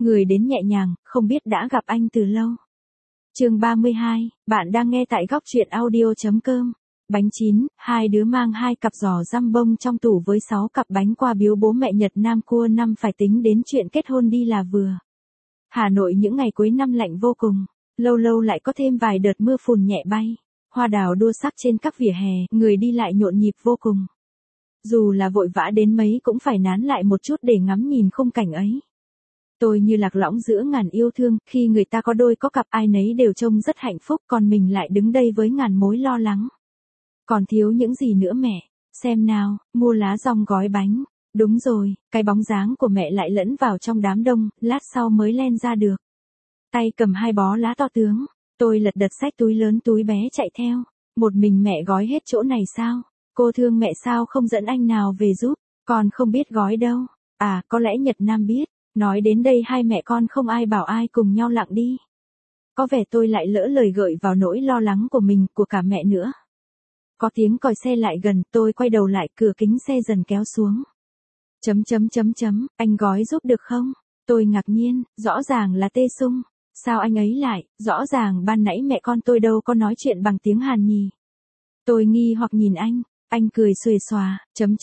người đến nhẹ nhàng, không biết đã gặp anh từ lâu. Chương 32, bạn đang nghe tại góc truyện audio.com. Bánh chín, hai đứa mang 2 cặp giò răm bông trong tủ với 6 cặp bánh qua biếu bố mẹ Nhật Nam cua năm phải tính đến chuyện kết hôn đi là vừa. Hà Nội những ngày cuối năm lạnh vô cùng, lâu lâu lại có thêm vài đợt mưa phùn nhẹ bay, hoa đào đua sắc trên các vỉa hè, người đi lại nhộn nhịp vô cùng. Dù là vội vã đến mấy cũng phải nán lại một chút để ngắm nhìn khung cảnh ấy. Tôi như lạc lõng giữa ngàn yêu thương, khi người ta có đôi có cặp ai nấy đều trông rất hạnh phúc, còn mình lại đứng đây với ngàn mối lo lắng. Còn thiếu những gì nữa mẹ? Xem nào, mua lá dong gói bánh. Đúng rồi, cái bóng dáng của mẹ lại lẫn vào trong đám đông, lát sau mới len ra được. Tay cầm 2 bó lá to tướng, tôi lật đật xách túi lớn túi bé chạy theo. Một mình mẹ gói hết chỗ này sao? Cô thương mẹ sao không dẫn anh nào về giúp? Con không biết gói đâu. À, có lẽ Nhật Nam biết. Nói đến đây hai mẹ con không ai bảo ai cùng nhau lặng đi. Có vẻ tôi lại lỡ lời gợi vào nỗi lo lắng của mình, của cả mẹ nữa. Có tiếng còi xe lại gần, tôi quay đầu lại, cửa kính xe dần kéo xuống. Anh gói giúp được không? Tôi ngạc nhiên, rõ ràng là Tê Sung. Sao anh ấy lại, rõ ràng ban nãy mẹ con tôi đâu có nói chuyện bằng tiếng Hàn nhỉ? Tôi nghi hoặc nhìn anh cười xuề xòa,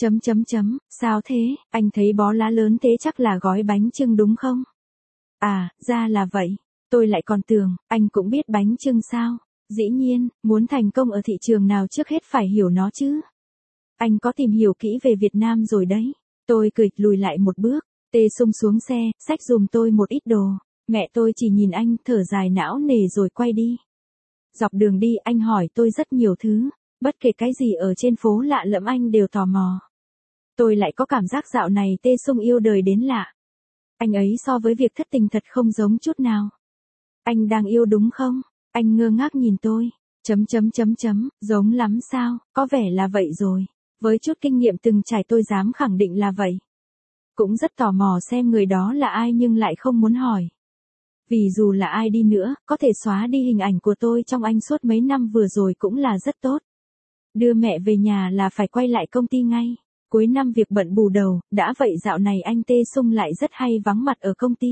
sao thế, anh thấy bó lá lớn thế chắc là gói bánh chưng đúng không? À, ra là vậy, tôi lại còn tưởng, anh cũng biết bánh chưng sao? Dĩ nhiên, muốn thành công ở thị trường nào trước hết phải hiểu nó chứ. Anh có tìm hiểu kỹ về Việt Nam rồi đấy. Tôi cười lùi lại một bước, Tê Sung xuống xe, xách giùm tôi một ít đồ. Mẹ tôi chỉ nhìn anh, thở dài não nề rồi quay đi. Dọc đường đi anh hỏi tôi rất nhiều thứ, bất kể cái gì ở trên phố lạ lẫm anh đều tò mò. Tôi lại có cảm giác dạo này Tê Sung yêu đời đến lạ. Anh ấy so với việc thất tình thật không giống chút nào. Anh đang yêu đúng không? Anh ngơ ngác nhìn tôi. Giống lắm sao? Có vẻ là vậy rồi. Với chút kinh nghiệm từng trải tôi dám khẳng định là vậy. Cũng rất tò mò xem người đó là ai nhưng lại không muốn hỏi. Vì dù là ai đi nữa, có thể xóa đi hình ảnh của tôi trong anh suốt mấy năm vừa rồi cũng là rất tốt. Đưa mẹ về nhà là phải quay lại công ty ngay. Cuối năm việc bận bù đầu, đã vậy dạo này anh Tê Sung lại rất hay vắng mặt ở công ty.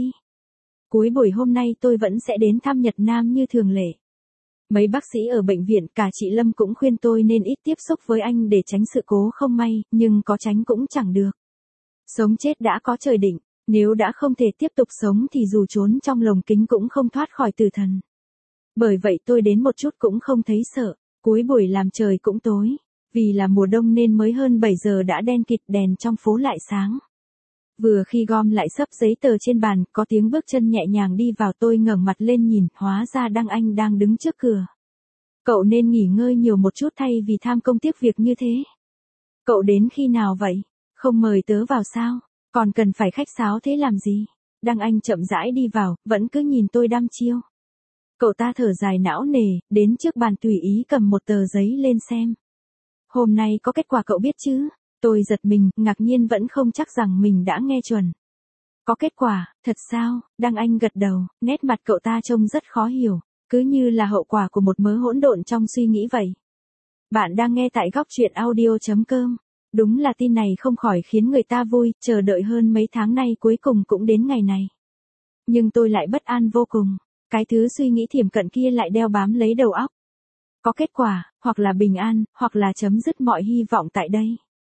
Cuối buổi hôm nay tôi vẫn sẽ đến thăm Nhật Nam như thường lệ. Mấy bác sĩ ở bệnh viện, cả chị Lâm cũng khuyên tôi nên ít tiếp xúc với anh để tránh sự cố không may, nhưng có tránh cũng chẳng được. Sống chết đã có trời định, nếu đã không thể tiếp tục sống thì dù trốn trong lồng kính cũng không thoát khỏi tử thần. Bởi vậy tôi đến một chút cũng không thấy sợ. Cuối buổi làm trời cũng tối, vì là mùa đông nên mới hơn 7 giờ đã đen kịt, đèn trong phố lại sáng. Vừa khi gom lại xấp giấy tờ trên bàn, có tiếng bước chân nhẹ nhàng đi vào, tôi ngẩng mặt lên nhìn, hóa ra Anh đang đứng trước cửa. Cậu nên nghỉ ngơi nhiều một chút thay vì tham công tiếc việc như thế. Cậu đến khi nào vậy? Không mời tớ vào sao? Còn cần phải khách sáo thế làm gì? Anh chậm rãi đi vào, vẫn cứ nhìn tôi đăm chiêu. Cậu ta thở dài não nề, đến trước bàn tùy ý cầm một tờ giấy lên xem. Hôm nay có kết quả cậu biết chứ? Tôi giật mình, ngạc nhiên vẫn không chắc rằng mình đã nghe chuẩn. Có kết quả, thật sao? Anh gật đầu, nét mặt cậu ta trông rất khó hiểu, cứ như là hậu quả của một mớ hỗn độn trong suy nghĩ vậy. Bạn đang nghe tại góc truyện audio.com. Đúng là tin này không khỏi khiến người ta vui, chờ đợi hơn mấy tháng nay cuối cùng cũng đến ngày này. Nhưng tôi lại bất an vô cùng. Cái thứ suy nghĩ thiểm cận kia lại đeo bám lấy đầu óc. Có kết quả, hoặc là bình an, hoặc là chấm dứt mọi hy vọng tại đây.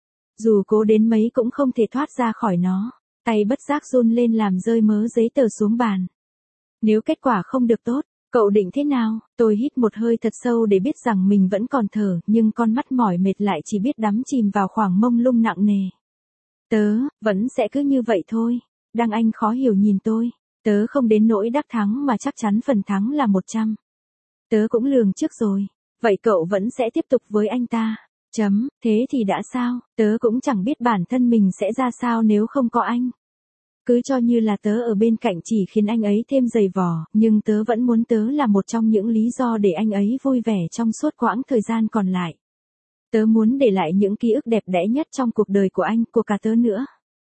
Dù cố đến mấy cũng không thể thoát ra khỏi nó. Tay bất giác run lên làm rơi mớ giấy tờ xuống bàn. Nếu kết quả không được tốt, cậu định thế nào? Tôi hít một hơi thật sâu để biết rằng mình vẫn còn thở, nhưng con mắt mỏi mệt lại chỉ biết đắm chìm vào khoảng mông lung nặng nề. Tớ, vẫn sẽ cứ như vậy thôi. Anh khó hiểu nhìn tôi. Tớ không đến nỗi đắc thắng mà chắc chắn phần thắng là 100. Tớ cũng lường trước rồi. Vậy cậu vẫn sẽ tiếp tục với anh ta. Thế thì đã sao? Tớ cũng chẳng biết bản thân mình sẽ ra sao nếu không có anh. Cứ cho như là tớ ở bên cạnh chỉ khiến anh ấy thêm dày vò, nhưng tớ vẫn muốn tớ là một trong những lý do để anh ấy vui vẻ trong suốt quãng thời gian còn lại. Tớ muốn để lại những ký ức đẹp đẽ nhất trong cuộc đời của anh, của cả tớ nữa.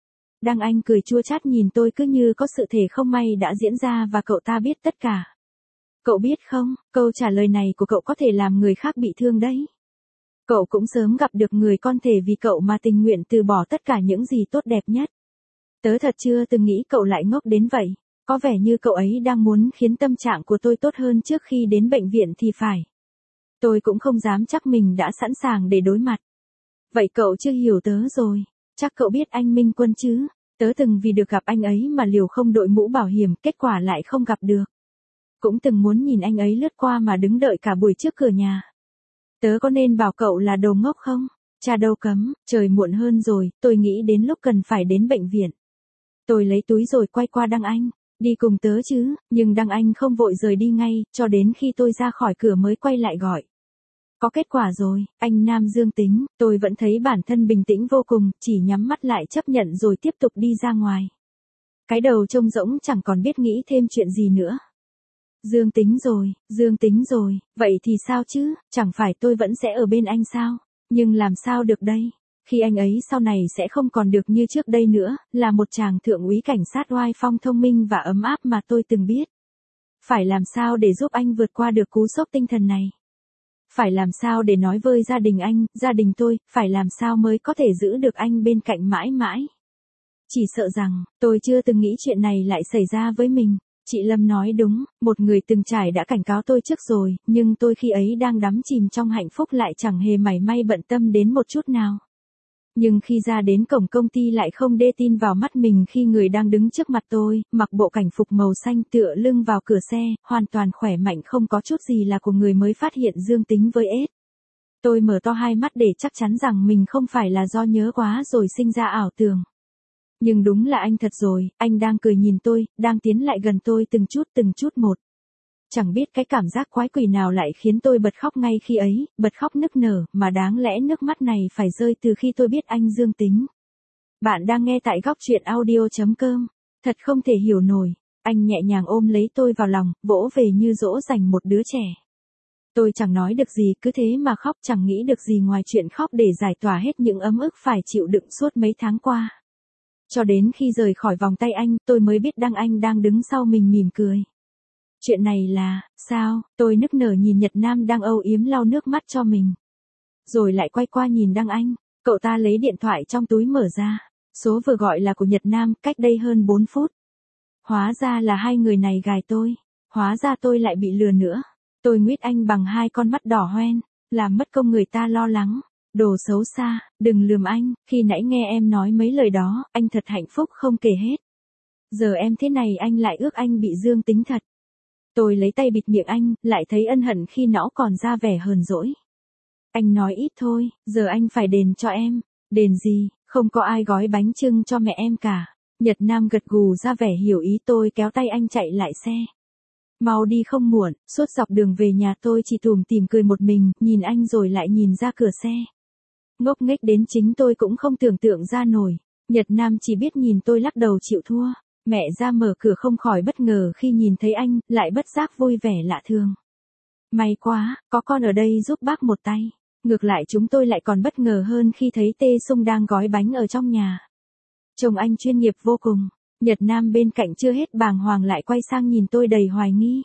Anh cười chua chát nhìn tôi cứ như có sự thể không may đã diễn ra và cậu ta biết tất cả. Cậu biết không, câu trả lời này của cậu có thể làm người khác bị thương đấy. Cậu cũng sớm gặp được người con thể vì cậu mà tình nguyện từ bỏ tất cả những gì tốt đẹp nhất. Tớ thật chưa từng nghĩ cậu lại ngốc đến vậy. Có vẻ như cậu ấy đang muốn khiến tâm trạng của tôi tốt hơn trước khi đến bệnh viện thì phải. Tôi cũng không dám chắc mình đã sẵn sàng để đối mặt. Vậy cậu chưa hiểu tớ rồi. Chắc cậu biết anh Minh Quân chứ. Tớ từng vì được gặp anh ấy mà liều không đội mũ bảo hiểm, kết quả lại không gặp được. Cũng từng muốn nhìn anh ấy lướt qua mà đứng đợi cả buổi trước cửa nhà. Tớ có nên bảo cậu là đồ ngốc không? Cha đâu cấm, trời muộn hơn rồi, tôi nghĩ đến lúc cần phải đến bệnh viện. Tôi lấy túi rồi quay qua Đăng Anh, đi cùng tớ chứ, nhưng Đăng Anh không vội rời đi ngay, cho đến khi tôi ra khỏi cửa mới quay lại gọi. Có kết quả rồi, anh Nam dương tính, tôi vẫn thấy bản thân bình tĩnh vô cùng, chỉ nhắm mắt lại chấp nhận rồi tiếp tục đi ra ngoài. Cái đầu trông rỗng chẳng còn biết nghĩ thêm chuyện gì nữa. Dương tính rồi, vậy thì sao chứ, chẳng phải tôi vẫn sẽ ở bên anh sao? Nhưng làm sao được đây? Khi anh ấy sau này sẽ không còn được như trước đây nữa, là một chàng thượng úy cảnh sát oai phong thông minh và ấm áp mà tôi từng biết. Phải làm sao để giúp anh vượt qua được cú sốc tinh thần này? Phải làm sao để nói với gia đình anh, gia đình tôi, phải làm sao mới có thể giữ được anh bên cạnh mãi mãi? Chỉ sợ rằng, tôi chưa từng nghĩ chuyện này lại xảy ra với mình. Chị Lâm nói đúng, một người từng trải đã cảnh cáo tôi trước rồi, nhưng tôi khi ấy đang đắm chìm trong hạnh phúc lại chẳng hề mảy may bận tâm đến một chút nào. Nhưng khi ra đến cổng công ty lại không đê tin vào mắt mình khi người đang đứng trước mặt tôi, mặc bộ cảnh phục màu xanh tựa lưng vào cửa xe, hoàn toàn khỏe mạnh không có chút gì là của người mới phát hiện dương tính với AIDS. Tôi mở to hai mắt để chắc chắn rằng mình không phải là do nhớ quá rồi sinh ra ảo tưởng. Nhưng đúng là anh thật rồi, anh đang cười nhìn tôi, đang tiến lại gần tôi từng chút một. Chẳng biết cái cảm giác quái quỷ nào lại khiến tôi bật khóc ngay khi ấy, bật khóc nức nở, mà đáng lẽ nước mắt này phải rơi từ khi tôi biết anh dương tính. Bạn đang nghe tại góc truyện audio.com. Thật không thể hiểu nổi, anh nhẹ nhàng ôm lấy tôi vào lòng, vỗ về như dỗ dành một đứa trẻ. Tôi chẳng nói được gì, cứ thế mà khóc, chẳng nghĩ được gì ngoài chuyện khóc để giải tỏa hết những ấm ức phải chịu đựng suốt mấy tháng qua. Cho đến khi rời khỏi vòng tay anh, tôi mới biết Đăng Anh đang đứng sau mình mỉm cười. Chuyện này là, sao, tôi nức nở nhìn Nhật Nam đang âu yếm lau nước mắt cho mình. Rồi lại quay qua nhìn Đăng Anh, cậu ta lấy điện thoại trong túi mở ra. Số vừa gọi là của Nhật Nam, cách đây hơn 4 phút. Hóa ra là hai người này gài tôi. Hóa ra tôi lại bị lừa nữa. Tôi nguyết anh bằng hai con mắt đỏ hoen, làm mất công người ta lo lắng. Đồ xấu xa, đừng lườm anh, khi nãy nghe em nói mấy lời đó, anh thật hạnh phúc không kể hết. Giờ em thế này anh lại ước anh bị dương tính thật. Tôi lấy tay bịt miệng anh, lại thấy ân hận khi nó còn ra vẻ hờn dỗi. Anh nói ít thôi, giờ anh phải đền cho em. Đền gì, không có ai gói bánh chưng cho mẹ em cả. Nhật Nam gật gù ra vẻ hiểu ý tôi, kéo tay anh chạy lại xe. Mau đi không muộn, suốt dọc đường về nhà tôi chỉ tủm tỉm cười một mình, nhìn anh rồi lại nhìn ra cửa xe. Ngốc nghếch đến chính tôi cũng không tưởng tượng ra nổi. Nhật Nam chỉ biết nhìn tôi lắc đầu chịu thua. Mẹ ra mở cửa không khỏi bất ngờ khi nhìn thấy anh, lại bất giác vui vẻ lạ thường. May quá, có con ở đây giúp bác một tay. Ngược lại chúng tôi lại còn bất ngờ hơn khi thấy Tê Sung đang gói bánh ở trong nhà. Chồng anh chuyên nghiệp vô cùng. Nhật Nam bên cạnh chưa hết bàng hoàng lại quay sang nhìn tôi đầy hoài nghi.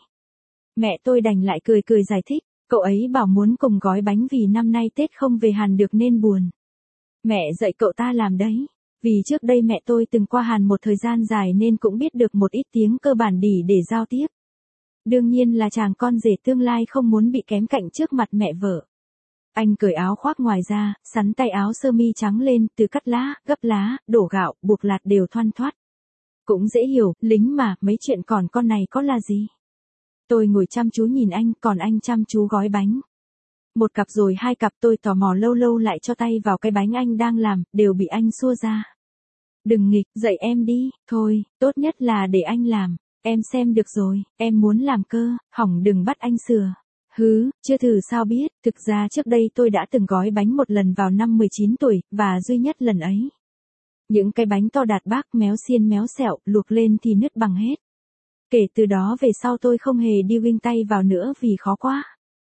Mẹ tôi đành lại cười cười giải thích, cậu ấy bảo muốn cùng gói bánh vì năm nay Tết không về Hàn được nên buồn. Mẹ dạy cậu ta làm đấy. Vì trước đây mẹ tôi từng qua Hàn một thời gian dài nên cũng biết được một ít tiếng cơ bản để giao tiếp. Đương nhiên là chàng con rể tương lai không muốn bị kém cạnh trước mặt mẹ vợ. Anh cởi áo khoác ngoài ra, sắn tay áo sơ mi trắng lên, từ cắt lá, gấp lá, đổ gạo, buộc lạt đều thoăn thoắt. Cũng dễ hiểu, lính mà, mấy chuyện còn con này có là gì. Tôi ngồi chăm chú nhìn anh, còn anh chăm chú gói bánh. Một cặp rồi hai cặp, tôi tò mò lâu lâu lại cho tay vào cái bánh anh đang làm, đều bị anh xua ra. Đừng nghịch, dạy em đi, thôi, tốt nhất là để anh làm, em xem được rồi, em muốn làm cơ, hỏng đừng bắt anh sửa. Hứ, chưa thử sao biết, thực ra trước đây tôi đã từng gói bánh một lần vào năm 19 tuổi, và duy nhất lần ấy. Những cái bánh to đạt bác méo xiên méo xẹo, luộc lên thì nứt bằng hết. Kể từ đó về sau tôi không hề đi vinh tay vào nữa vì khó quá.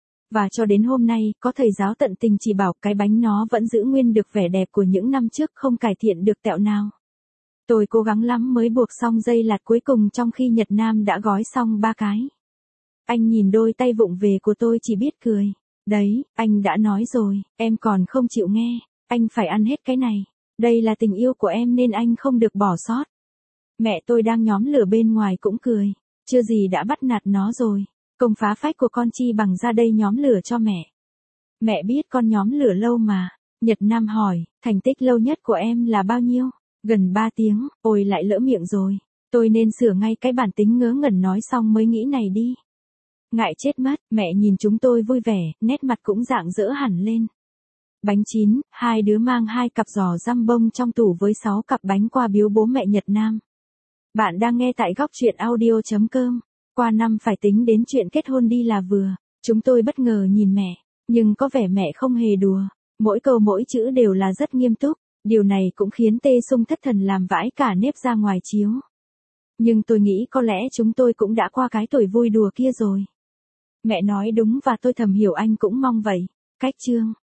Và cho đến hôm nay, có thầy giáo tận tình chỉ bảo cái bánh nó vẫn giữ nguyên được vẻ đẹp của những năm trước, không cải thiện được tẹo nào. Tôi cố gắng lắm mới buộc xong dây lạt cuối cùng trong khi Nhật Nam đã gói xong 3 cái. Anh nhìn đôi tay vụng về của tôi chỉ biết cười. Đấy, anh đã nói rồi, em còn không chịu nghe, anh phải ăn hết cái này. Đây là tình yêu của em nên anh không được bỏ sót. Mẹ tôi đang nhóm lửa bên ngoài cũng cười. Chưa gì đã bắt nạt nó rồi. Công phá phách của con chi bằng ra đây nhóm lửa cho mẹ. Mẹ biết con nhóm lửa lâu mà. Nhật Nam hỏi, thành tích lâu nhất của em là bao nhiêu? Gần 3 tiếng, ôi lại lỡ miệng rồi. Tôi nên sửa ngay cái bản tính ngớ ngẩn nói xong mới nghĩ này đi. Ngại chết mất, mẹ nhìn chúng tôi vui vẻ, nét mặt cũng rạng rỡ hẳn lên. Bánh chín, hai đứa mang 2 cặp giò răm bông trong tủ với 6 cặp bánh qua biếu bố mẹ Nhật Nam. Bạn đang nghe tại góc truyện audio.com. Qua năm phải tính đến chuyện kết hôn đi là vừa. Chúng tôi bất ngờ nhìn mẹ, nhưng có vẻ mẹ không hề đùa. Mỗi câu mỗi chữ đều là rất nghiêm túc. Điều này cũng khiến Tê Sung thất thần làm vãi cả nếp ra ngoài chiếu. Nhưng tôi nghĩ có lẽ chúng tôi cũng đã qua cái tuổi vui đùa kia rồi. Mẹ nói đúng và tôi thầm hiểu anh cũng mong vậy. Cách chương